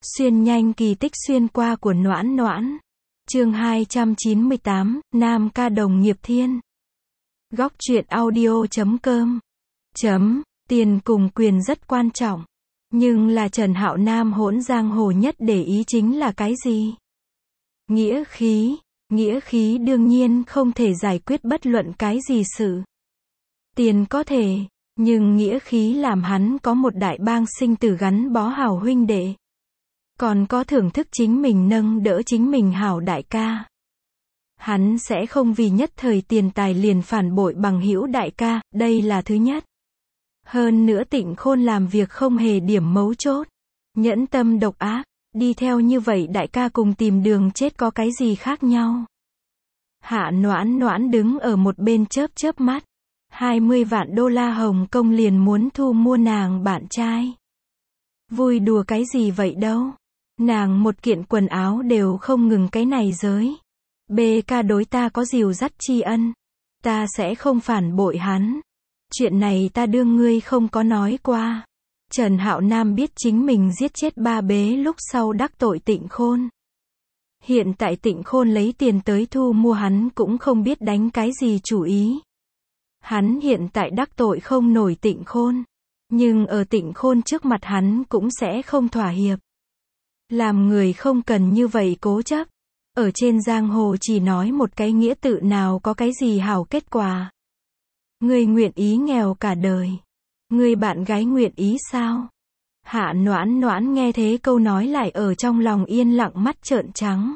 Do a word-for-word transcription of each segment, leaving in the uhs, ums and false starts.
Xuyên nhanh kỳ tích xuyên qua của Noãn Noãn. Chương hai trăm chín mươi tám, Nam ca đồng nghiệp thiên. Góc truyện audio chấm com. Chấm, tiền cùng quyền rất quan trọng. Nhưng là Trần Hạo Nam hỗn giang hồ nhất để ý chính là cái gì? Nghĩa khí. Nghĩa khí đương nhiên không thể giải quyết bất luận cái gì sự. Tiền có thể, nhưng nghĩa khí làm hắn có một đại bang sinh tử gắn bó hảo huynh đệ. Còn có thưởng thức chính mình nâng đỡ chính mình hảo đại ca. Hắn sẽ không vì nhất thời tiền tài liền phản bội bằng hữu đại ca, đây là thứ nhất. Hơn nữa Tịnh Khôn làm việc không hề điểm mấu chốt. Nhẫn tâm độc ác, đi theo như vậy đại ca cùng tìm đường chết có cái gì khác nhau. Hạ Noãn Noãn đứng ở một bên chớp chớp mắt. hai mươi vạn đô la Hồng Kông liền muốn thu mua nàng bạn trai. Vui đùa cái gì vậy đâu. Nàng một kiện quần áo đều không ngừng cái này giới. bê ca đối ta có dìu dắt tri ân. Ta sẽ không phản bội hắn. Chuyện này ta đương ngươi không có nói qua. Trần Hạo Nam biết chính mình giết chết ba bế lúc sau đắc tội Tịnh Khôn. Hiện tại Tịnh Khôn lấy tiền tới thu mua hắn cũng không biết đánh cái gì chủ ý. Hắn hiện tại đắc tội không nổi Tịnh Khôn. Nhưng ở Tịnh Khôn trước mặt hắn cũng sẽ không thỏa hiệp. Làm người không cần như vậy cố chấp. Ở trên giang hồ chỉ nói một cái nghĩa tự nào có cái gì hảo kết quả. Ngươi nguyện ý nghèo cả đời. Ngươi bạn gái nguyện ý sao? Hạ Noãn Noãn nghe thế câu nói lại ở trong lòng yên lặng mắt trợn trắng.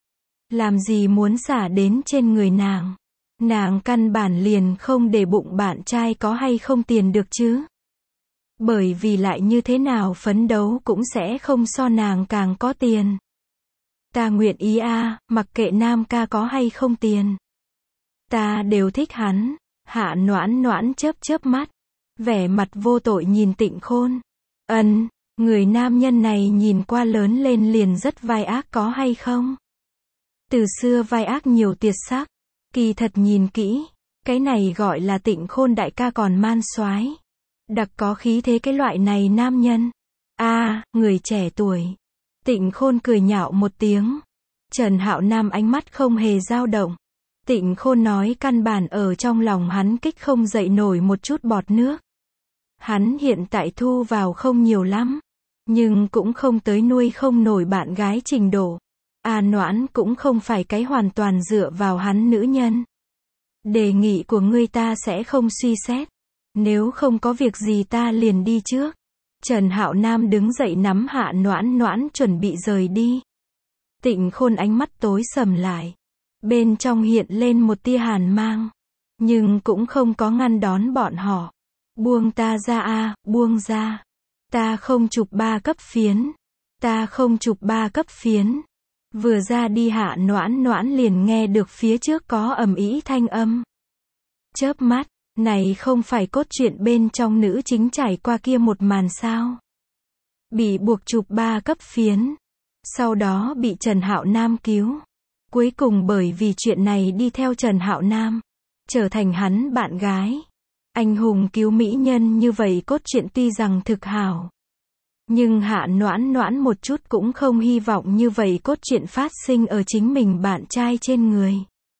Làm gì muốn xả đến trên người nàng? Nàng căn bản liền không để bụng bạn trai có hay không tiền được chứ. Bởi vì lại như thế nào phấn đấu cũng sẽ không so nàng càng có tiền. Ta nguyện ý a, mặc kệ Nam ca có hay không tiền. Ta đều thích hắn. Hạ Noãn Noãn chớp chớp mắt. Vẻ mặt vô tội nhìn Tịnh Khôn. Ân, người nam nhân này nhìn qua lớn lên liền rất vai ác có hay không? Từ xưa vai ác nhiều tiệt sắc. Kỳ thật nhìn kỹ, cái này gọi là Tịnh Khôn đại ca còn man soái. Đặc có khí thế cái loại này nam nhân. A, à, người trẻ tuổi. Tịnh Khôn cười nhạo một tiếng. Trần Hạo Nam ánh mắt không hề dao động. Tịnh Khôn nói căn bản ở trong lòng hắn kích không dậy nổi một chút bọt nước. Hắn hiện tại thu vào không nhiều lắm. Nhưng cũng không tới nuôi không nổi bạn gái trình độ. A Noãn cũng không phải cái hoàn toàn dựa vào hắn nữ nhân. Đề nghị của ngươi ta sẽ không suy xét. Nếu không có việc gì ta liền đi trước. Trần Hạo Nam đứng dậy nắm Hạ Noãn Noãn chuẩn bị rời đi. Tịnh Khôn ánh mắt tối sầm lại. Bên trong hiện lên một tia hàn mang. Nhưng cũng không có ngăn đón bọn họ. Buông ta ra a, buông ra. Ta không chụp ba cấp phiến. Ta không chụp ba cấp phiến. Vừa ra đi Hạ Noãn Noãn liền nghe được phía trước có ầm ĩ thanh âm. Chớp mắt, này không phải cốt truyện bên trong nữ chính trải qua kia một màn sao? Bị buộc chụp ba cấp phiến. Sau đó bị Trần Hạo Nam cứu. Cuối cùng bởi vì chuyện này đi theo Trần Hạo Nam. Trở thành hắn bạn gái. Anh hùng cứu mỹ nhân như vậy cốt truyện tuy rằng thực hảo. Nhưng Hạ Noãn Noãn một chút cũng không hy vọng như vậy cốt truyện phát sinh ở chính mình bạn trai trên người.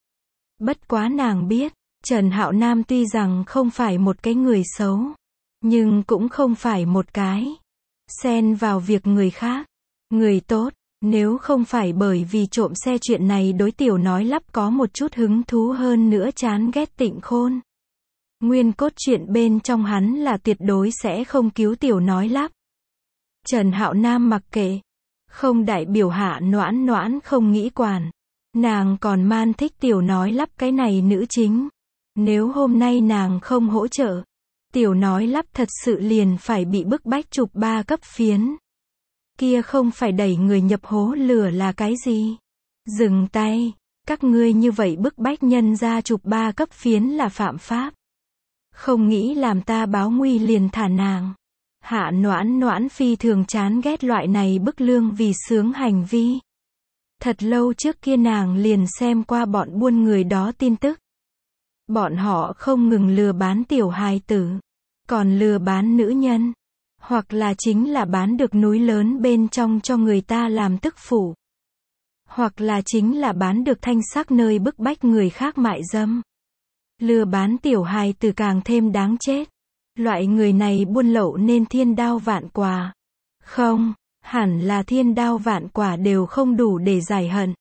Bất quá nàng biết, Trần Hạo Nam tuy rằng không phải một cái người xấu, nhưng cũng không phải một cái xen vào việc người khác, người tốt. Nếu không phải bởi vì trộm xe chuyện này đối Tiểu Nói Lắp có một chút hứng thú hơn nữa chán ghét Tịnh Khôn. Nguyên cốt truyện bên trong hắn là tuyệt đối sẽ không cứu Tiểu Nói Lắp. Trần Hạo Nam mặc kệ. Không đại biểu Hạ Noãn Noãn không nghĩ quản. Nàng còn man thích Tiểu Nói Lắp cái này nữ chính. Nếu hôm nay nàng không hỗ trợ, Tiểu Nói Lắp thật sự liền phải bị bức bách chụp ba cấp phiến. Kia không phải đẩy người nhập hố lửa là cái gì? Dừng tay. Các ngươi như vậy bức bách nhân ra chụp ba cấp phiến là phạm pháp. Không nghĩ làm ta báo nguy liền thả nàng. Hạ Noãn Noãn phi thường chán ghét loại này bức lương vì sướng hành vi. Thật lâu trước kia nàng liền xem qua bọn buôn người đó tin tức. Bọn họ không ngừng lừa bán tiểu hài tử, còn lừa bán nữ nhân. Hoặc là chính là bán được núi lớn bên trong cho người ta làm tức phụ. Hoặc là chính là bán được thanh sắc nơi bức bách người khác mại dâm. Lừa bán tiểu hài từ càng thêm đáng chết. Loại người này buôn lậu nên thiên đao vạn quả. Không, hẳn là thiên đao vạn quả đều không đủ để giải hận.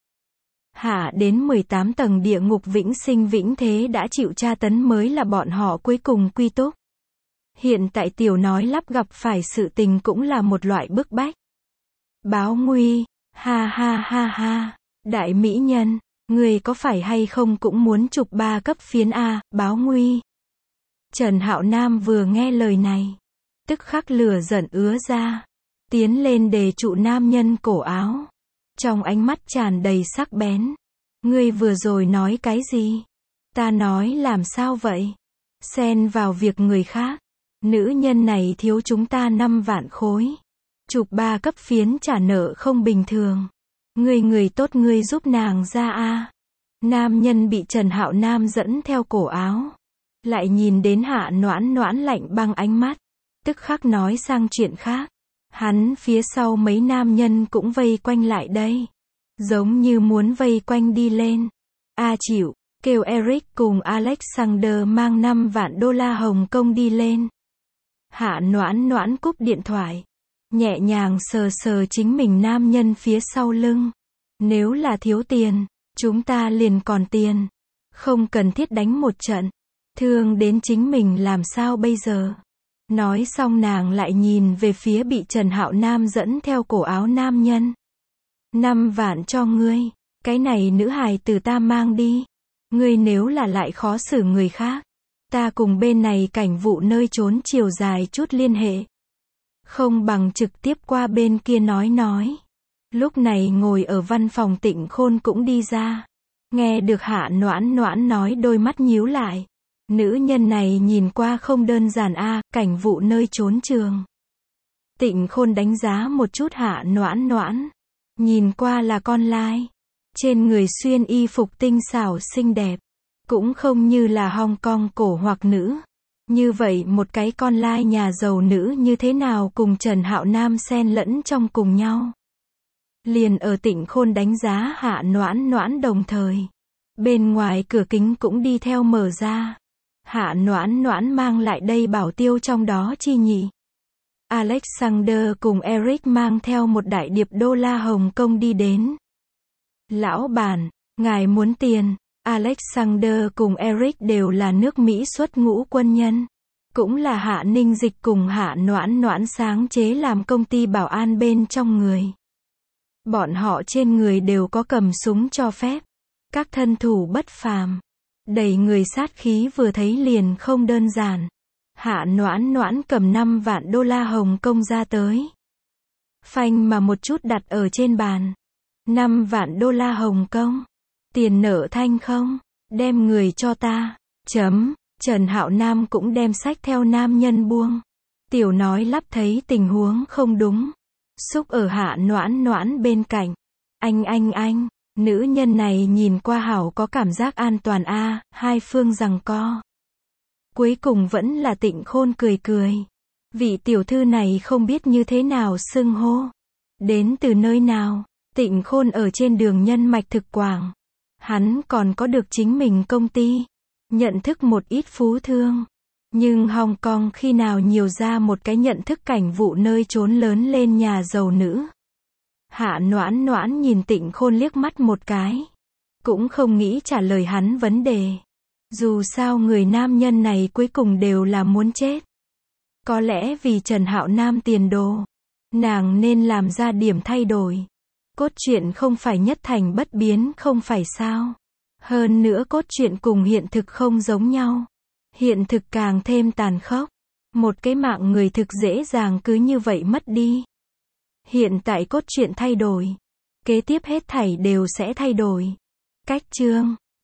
Hạ đến mười tám tầng địa ngục vĩnh sinh vĩnh thế đã chịu tra tấn mới là bọn họ cuối cùng quy túc. Hiện tại tiểu nói lắp gặp phải sự tình cũng là một loại bức bách. Báo nguy, ha ha ha ha, đại mỹ nhân, người có phải hay không cũng muốn chụp ba cấp phiến A, báo nguy. Trần Hạo Nam vừa nghe lời này, tức khắc lửa giận ứa ra, tiến lên đề trụ nam nhân cổ áo. Trong ánh mắt tràn đầy sắc bén. Ngươi vừa rồi nói cái gì? Ta nói làm sao vậy? Xen vào việc người khác. Nữ nhân này thiếu chúng ta năm vạn khối. Chụp ba cấp phiến trả nợ không bình thường. Ngươi người tốt ngươi giúp nàng ra a. Nam nhân bị Trần Hạo Nam dẫn theo cổ áo. Lại nhìn đến Hạ Noãn Noãn lạnh băng ánh mắt. Tức khắc nói sang chuyện khác. Hắn phía sau mấy nam nhân cũng vây quanh lại đây. Giống như muốn vây quanh đi lên. A chịu, kêu Eric cùng Alexander mang năm vạn đô la Hồng Kông đi lên. Hạ Noãn Noãn cúp điện thoại. Nhẹ nhàng sờ sờ chính mình nam nhân phía sau lưng. Nếu là thiếu tiền, chúng ta liền còn tiền. Không cần thiết đánh một trận. Thương đến chính mình làm sao bây giờ? Nói xong nàng lại nhìn về phía bị Trần Hạo Nam dẫn theo cổ áo nam nhân. Năm vạn cho ngươi, cái này nữ hài từ ta mang đi. Ngươi nếu là lại khó xử người khác, ta cùng bên này cảnh vụ nơi trốn chiều dài chút liên hệ. Không bằng trực tiếp qua bên kia nói nói. Lúc này ngồi ở văn phòng Tịnh Khôn cũng đi ra. Nghe được Hạ Noãn Noãn nói đôi mắt nhíu lại. Nữ nhân này nhìn qua không đơn giản a, cảnh vụ nơi trốn trường. Tịnh Khôn đánh giá một chút Hạ Noãn Noãn. Nhìn qua là con lai. Trên người xuyên y phục tinh xảo xinh đẹp. Cũng không như là Hong Kong cổ hoặc nữ. Như vậy một cái con lai nhà giàu nữ như thế nào cùng Trần Hạo Nam xen lẫn trong cùng nhau. Liền ở Tịnh Khôn đánh giá Hạ Noãn Noãn đồng thời. Bên ngoài cửa kính cũng đi theo mở ra. Hạ Noãn Noãn mang lại đây bảo tiêu trong đó chi nhỉ. Alexander cùng Eric mang theo một đại điệp đô la Hồng Kông đi đến. Lão bản, ngài muốn tiền. Alexander cùng Eric đều là nước Mỹ xuất ngũ quân nhân. Cũng là Hạ Ninh Dịch cùng Hạ Noãn Noãn sáng chế làm công ty bảo an bên trong người. Bọn họ trên người đều có cầm súng cho phép. Các thân thủ bất phàm. Đầy người sát khí vừa thấy liền không đơn giản. Hạ Noãn Noãn cầm năm vạn đô la Hồng Kông ra tới. Phanh mà một chút đặt ở trên bàn. năm vạn đô la Hồng Kông. Tiền nợ thanh không? Đem người cho ta. Chấm. Trần Hạo Nam cũng đem sách theo nam nhân buông. Tiểu nói lắp thấy tình huống không đúng. Xúc ở Hạ Noãn Noãn bên cạnh. Anh anh anh. Nữ nhân này nhìn qua hảo có cảm giác an toàn a, à, hai phương giằng co. Cuối cùng vẫn là Tịnh Khôn cười cười. Vị tiểu thư này không biết như thế nào xưng hô. Đến từ nơi nào? Tịnh Khôn ở trên đường Nhân Mạch Thực Quảng. Hắn còn có được chính mình công ty. Nhận thức một ít phú thương. Nhưng Hong Kong khi nào nhiều ra một cái nhận thức cảnh vụ nơi trốn lớn lên nhà giàu nữ. Hạ Noãn Noãn nhìn Tịnh Khôn liếc mắt một cái. Cũng không nghĩ trả lời hắn vấn đề. Dù sao người nam nhân này cuối cùng đều là muốn chết. Có lẽ vì Trần Hạo Nam tiền đồ. Nàng nên làm ra điểm thay đổi. Cốt truyện không phải nhất thành bất biến không phải sao. Hơn nữa cốt truyện cùng hiện thực không giống nhau. Hiện thực càng thêm tàn khốc. Một cái mạng người thực dễ dàng cứ như vậy mất đi. Hiện tại cốt truyện thay đổi. Kế tiếp hết thảy đều sẽ thay đổi. Cách chương